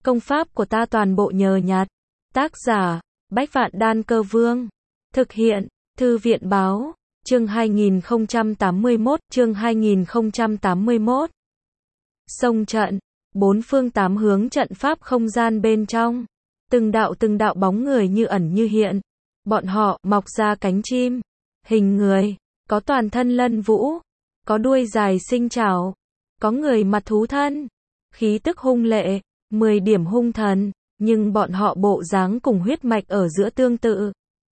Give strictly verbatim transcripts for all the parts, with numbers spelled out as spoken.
Công pháp của ta toàn bộ nhờ nhặt. Tác giả, Bách Vạn Đan Cơ Vương. Thực hiện, Thư viện Báo. Chương hai nghìn không trăm tám mươi mốt, chương hai nghìn không trăm tám mươi mốt. Sông trận, bốn phương tám hướng trận pháp không gian bên trong. Từng đạo từng đạo bóng người như ẩn như hiện. Bọn họ mọc ra cánh chim, hình người, có toàn thân lân vũ, có đuôi dài sinh trảo, có người mặt thú thân, khí tức hung lệ, mười điểm hung thần, nhưng bọn họ bộ dáng cùng huyết mạch ở giữa tương tự,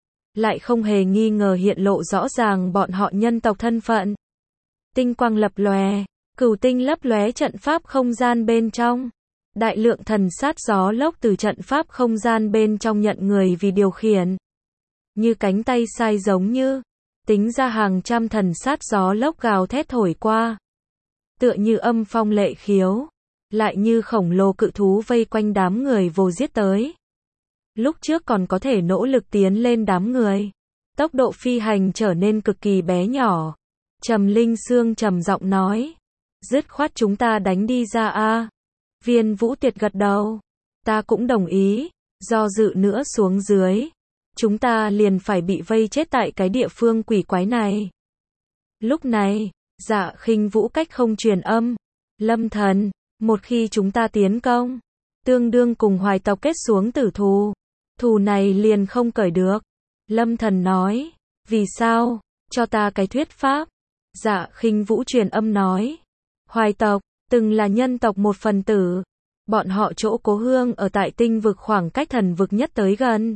lại không hề nghi ngờ hiện lộ rõ ràng bọn họ nhân tộc thân phận. Tinh quang lập lòe, cửu tinh lấp lóe trận pháp không gian bên trong. Đại lượng thần sát gió lốc từ trận pháp không gian bên trong nhận người vì điều khiển. Như cánh tay sai giống như, tính ra hàng trăm thần sát gió lốc gào thét thổi qua. Tựa như âm phong lệ khiếu, lại như khổng lồ cự thú vây quanh đám người vồ giết tới. Lúc trước còn có thể nỗ lực tiến lên đám người, tốc độ phi hành trở nên cực kỳ bé nhỏ. Trầm Linh Sương trầm giọng nói, dứt khoát chúng ta đánh đi ra a. Viên Vũ Tuyệt gật đầu, ta cũng đồng ý, do dự nữa xuống dưới, chúng ta liền phải bị vây chết tại cái địa phương quỷ quái này. Lúc này, Dạ Khinh Vũ cách không truyền âm, Lâm Thần, một khi chúng ta tiến công, tương đương cùng Hoài tộc kết xuống tử thù, thù này liền không cởi được. Lâm Thần nói, vì sao, cho ta cái thuyết pháp. Dạ Khinh Vũ truyền âm nói, Hoài tộc từng là nhân tộc một phần tử, bọn họ chỗ cố hương ở tại tinh vực khoảng cách thần vực nhất tới gần.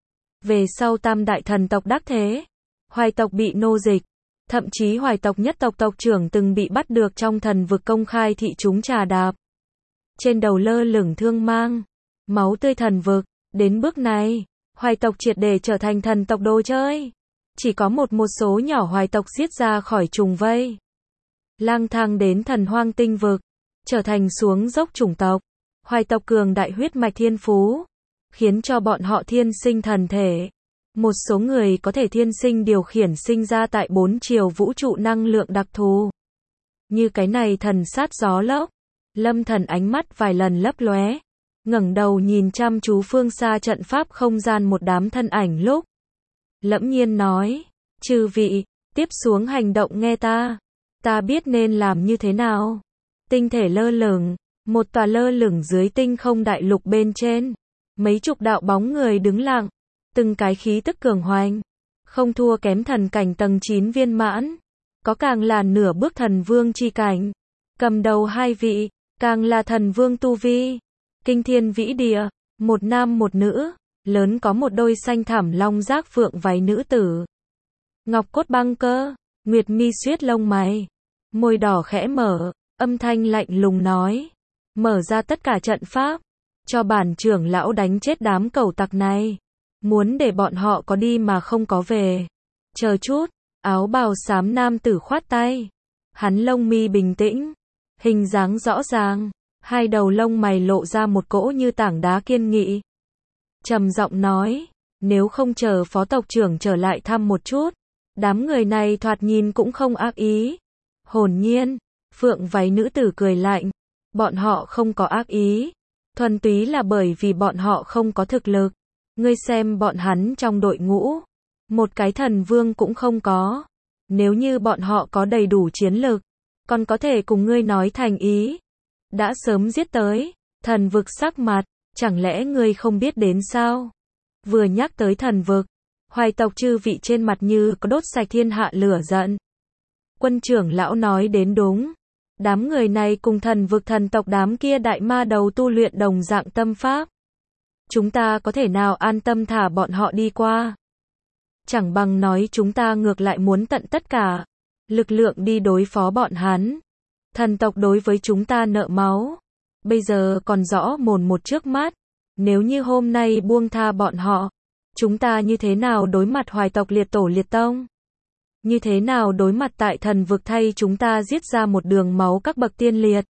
Về sau tam đại thần tộc đắc thế, Hoài tộc bị nô dịch, thậm chí Hoài tộc nhất tộc tộc trưởng từng bị bắt được trong thần vực công khai thị chúng trà đạp. Trên đầu lơ lửng thương mang, máu tươi thần vực, đến bước này, Hoài tộc triệt để trở thành thần tộc đồ chơi. Chỉ có một một số nhỏ Hoài tộc giết ra khỏi trùng vây, lang thang đến thần hoang tinh vực, trở thành xuống dốc chủng tộc. Hoài tộc cường đại huyết mạch thiên phú, khiến cho bọn họ thiên sinh thần thể. Một số người có thể thiên sinh điều khiển sinh ra tại bốn chiều vũ trụ năng lượng đặc thù. Như cái này thần sát gió lốc. Lâm Thần ánh mắt vài lần lấp lóe, ngẩng đầu nhìn chăm chú phương xa trận pháp không gian một đám thân ảnh lúc. Lẫm nhiên nói, chư vị, tiếp xuống hành động nghe ta. Ta biết nên làm như thế nào. Tinh thể lơ lửng, một tòa lơ lửng dưới tinh không đại lục bên trên. Mấy chục đạo bóng người đứng lặng, từng cái khí tức cường hoành, không thua kém thần cảnh tầng chín viên mãn, có càng là nửa bước thần vương chi cảnh. Cầm đầu hai vị, càng là thần vương tu vi. Kinh thiên vĩ địa, một nam một nữ, lớn có một đôi xanh thẳm long giác phượng váy nữ tử. Ngọc cốt băng cơ, nguyệt mi xuyết lông mày, môi đỏ khẽ mở, âm thanh lạnh lùng nói, mở ra tất cả trận pháp, cho bản trưởng lão đánh chết đám cẩu tặc này. Muốn để bọn họ có đi mà không có về. Chờ chút, áo bào xám nam tử khoát tay. Hắn lông mi bình tĩnh, hình dáng rõ ràng, hai đầu lông mày lộ ra một cỗ như tảng đá kiên nghị. Trầm giọng nói, nếu không chờ phó tộc trưởng trở lại thăm một chút, đám người này thoạt nhìn cũng không ác ý. Hồn nhiên, phượng váy nữ tử cười lạnh, bọn họ không có ác ý, thuần túy là bởi vì bọn họ không có thực lực. Ngươi xem bọn hắn trong đội ngũ, một cái thần vương cũng không có. Nếu như bọn họ có đầy đủ chiến lực, còn có thể cùng ngươi nói thành ý, đã sớm giết tới. Thần vực sắc mặt, chẳng lẽ ngươi không biết đến sao? Vừa nhắc tới thần vực, Hoài tộc chư vị trên mặt như có đốt sạch thiên hạ lửa giận. Quân trưởng lão nói đến đúng, đám người này cùng thần vực thần tộc đám kia đại ma đầu tu luyện đồng dạng tâm pháp. Chúng ta có thể nào an tâm thả bọn họ đi qua? Chẳng bằng nói chúng ta ngược lại muốn tận tất cả lực lượng đi đối phó bọn hắn. Thần tộc đối với chúng ta nợ máu, bây giờ còn rõ mồn một trước mắt. Nếu như hôm nay buông tha bọn họ, chúng ta như thế nào đối mặt Hoài tộc liệt tổ liệt tông? Như thế nào đối mặt tại thần vực thay chúng ta giết ra một đường máu các bậc tiên liệt?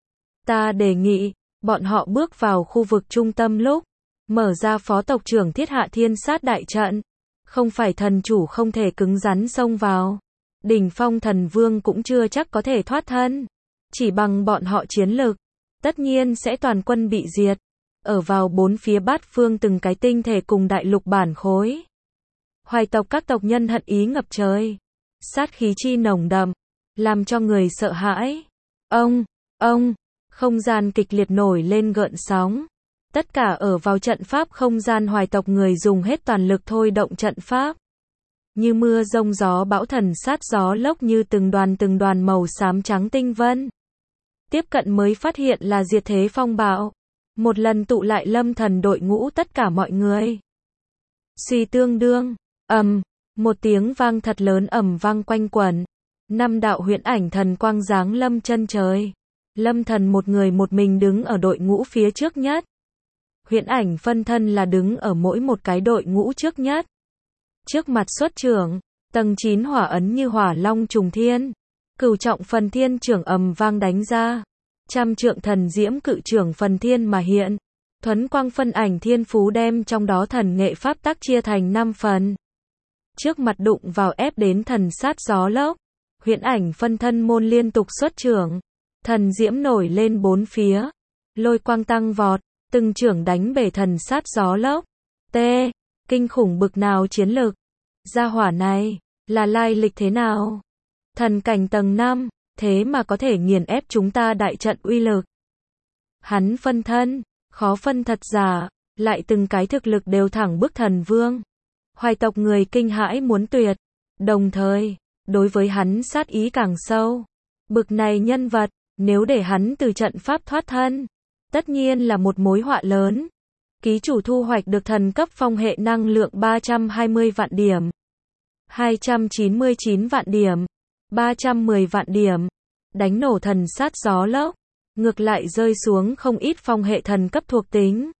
Ta đề nghị, bọn họ bước vào khu vực trung tâm lúc, mở ra phó tộc trưởng thiết hạ thiên sát đại trận. Không phải thần chủ không thể cứng rắn xông vào. Đỉnh phong thần vương cũng chưa chắc có thể thoát thân. Chỉ bằng bọn họ chiến lực, tất nhiên sẽ toàn quân bị diệt. ở vào bốn phía bát phương từng cái tinh thể cùng đại lục bản khối. Hoài tộc các tộc nhân hận ý ngập trời, sát khí chi nồng đậm, làm cho người sợ hãi. Ông, ông, không gian kịch liệt nổi lên gợn sóng. Tất cả ở vào trận pháp không gian hoài tộc người dùng hết toàn lực thôi động trận pháp. Như mưa rông gió bão thần sát gió lốc như từng đoàn từng đoàn màu xám trắng tinh vân. Tiếp cận mới phát hiện là diệt thế phong bạo. Một lần tụ lại Lâm Thần đội ngũ tất cả mọi người. Suy tương đương, ầm, một tiếng vang thật lớn ầm vang quanh quẩn. Năm đạo huyễn ảnh thần quang giáng lâm chân trời. Lâm Thần một người một mình đứng ở đội ngũ phía trước nhất. Huyễn ảnh phân thân là đứng ở mỗi một cái đội ngũ trước nhất. Trước mặt xuất trưởng, tầng chín hỏa ấn như hỏa long trùng thiên. Cửu trọng phần thiên trưởng ầm vang đánh ra. Trăm trượng thần diễm cự trưởng phần thiên mà hiện. Thuấn quang phân ảnh thiên phú đem trong đó thần nghệ pháp tắc chia thành năm phần. Trước mặt đụng vào ép đến thần sát gió lốc. Huyễn ảnh phân thân môn liên tục xuất trưởng. Thần diễm nổi lên bốn phía. Lôi quang tăng vọt. Từng trưởng đánh bể thần sát gió lốc. T. Kinh khủng bực nào chiến lực. Gia hỏa này, là lai lịch thế nào? Thần cảnh tầng năm, thế mà có thể nghiền ép chúng ta đại trận uy lực. Hắn phân thân, khó phân thật giả, lại từng cái thực lực đều thẳng bức thần vương. Hoài tộc người kinh hãi muốn tuyệt. Đồng thời, đối với hắn sát ý càng sâu. Bực này nhân vật, nếu để hắn từ trận pháp thoát thân, tất nhiên là một mối họa lớn. Ký chủ thu hoạch được thần cấp phong hệ năng lượng ba trăm hai mươi vạn điểm, hai trăm chín mươi chín vạn điểm, ba trăm mười vạn điểm. Đánh nổ thần sát gió lốc, ngược lại rơi xuống không ít phong hệ thần cấp thuộc tính.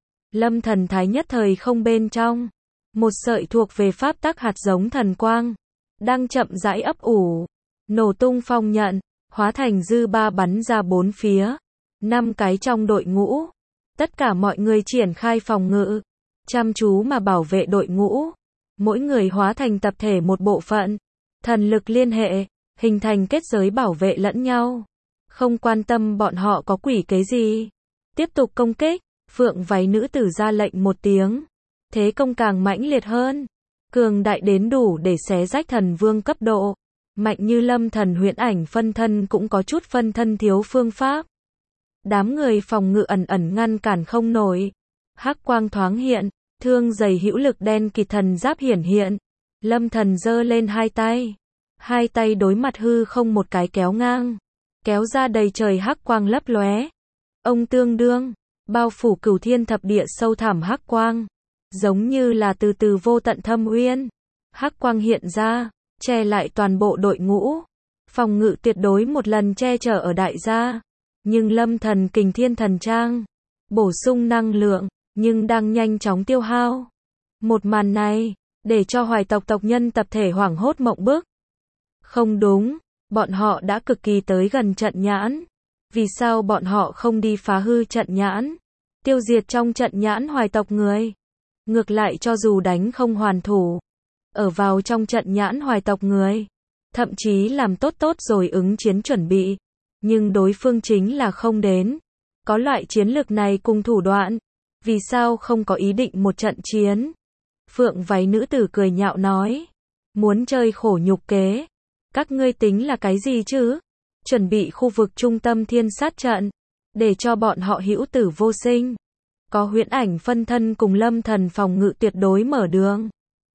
Lâm Thần thái nhất thời không bên trong. Một sợi thuộc về pháp tắc hạt giống thần quang, đang chậm rãi ấp ủ, nổ tung phong nhận, hóa thành dư ba bắn ra bốn phía. Năm cái trong đội ngũ. Tất cả mọi người triển khai phòng ngự, chăm chú mà bảo vệ đội ngũ. Mỗi người hóa thành tập thể một bộ phận, thần lực liên hệ, hình thành kết giới bảo vệ lẫn nhau. Không quan tâm bọn họ có quỷ kế gì. Tiếp tục công kích, phượng váy nữ tử ra lệnh một tiếng. Thế công càng mãnh liệt hơn, cường đại đến đủ để xé rách thần vương cấp độ. Mạnh như Lâm Thần huyễn ảnh phân thân cũng có chút phân thân thiếu phương pháp. Đám người phòng ngự ẩn ẩn ngăn cản không nổi. Hắc quang thoáng hiện, thương dày hữu lực đen kịt thần giáp hiển hiện. Lâm Thần giơ lên hai tay. Hai tay đối mặt hư không một cái kéo ngang. Kéo ra đầy trời hắc quang lấp lóe. Ông tương đương, bao phủ cửu thiên thập địa sâu thẳm hắc quang. Giống như là từ từ vô tận thâm uyên. Hắc quang hiện ra, che lại toàn bộ đội ngũ. Phòng ngự tuyệt đối một lần che chở ở đại gia. Nhưng Lâm Thần kình thiên thần trang, bổ sung năng lượng, nhưng đang nhanh chóng tiêu hao. Một màn này, để cho hoài tộc tộc nhân tập thể hoảng hốt mộng bức. Không đúng, bọn họ đã cực kỳ tới gần trận nhãn. Vì sao bọn họ không đi phá hư trận nhãn? Tiêu diệt trong trận nhãn hoài tộc người. Ngược lại cho dù đánh không hoàn thủ, ở vào trong trận nhãn hoài tộc người. Thậm chí làm tốt tốt rồi ứng chiến chuẩn bị. Nhưng đối phương chính là không đến. Có loại chiến lược này cùng thủ đoạn. Vì sao không có ý định một trận chiến? Phượng váy nữ tử cười nhạo nói. Muốn chơi khổ nhục kế. Các ngươi tính là cái gì chứ? Chuẩn bị khu vực trung tâm thiên sát trận. Để cho bọn họ hữu tử vô sinh. Có huyễn ảnh phân thân cùng Lâm Thần phòng ngự tuyệt đối mở đường.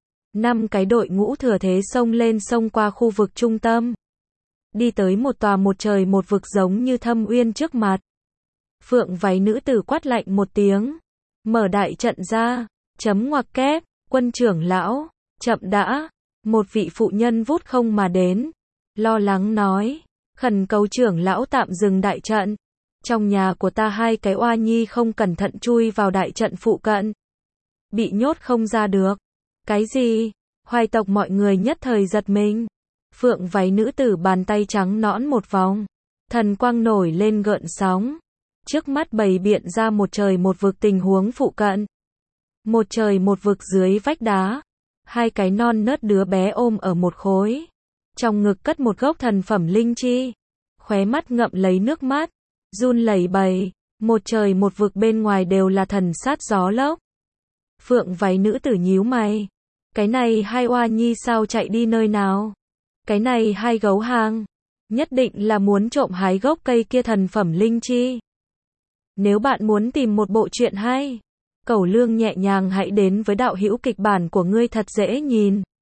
Năm cái đội ngũ thừa thế xông lên xông qua khu vực trung tâm. Đi tới một tòa một trời một vực giống như thâm uyên trước mặt. Phượng váy nữ tử quát lạnh một tiếng. Mở đại trận ra. Chấm ngoặc kép. Quân trưởng lão. Chậm đã. Một vị phụ nhân vút không mà đến. Lo lắng nói. Khẩn cầu trưởng lão tạm dừng đại trận. Trong nhà của ta hai cái oa nhi không cẩn thận chui vào đại trận phụ cận. Bị nhốt không ra được. Cái gì? Hoài tộc mọi người nhất thời giật mình. Phượng váy nữ tử bàn tay trắng nõn một vòng. Thần quang nổi lên gợn sóng. Trước mắt bày biện ra một trời một vực tình huống phụ cận. Một trời một vực dưới vách đá. Hai cái non nớt đứa bé ôm ở một khối. Trong ngực cất một gốc thần phẩm linh chi. Khóe mắt ngậm lấy nước mắt. Run lẩy bẩy. Một trời một vực bên ngoài đều là thần sát gió lốc. Phượng váy nữ tử nhíu mày. Cái này hai oa nhi sao chạy đi nơi nào? Cái này hai gấu hàng. Nhất định là muốn trộm hái gốc cây kia thần phẩm linh chi. Nếu bạn muốn tìm một bộ truyện hay, Cẩu Lương nhẹ nhàng hãy đến với đạo hữu kịch bản của ngươi thật dễ nhìn.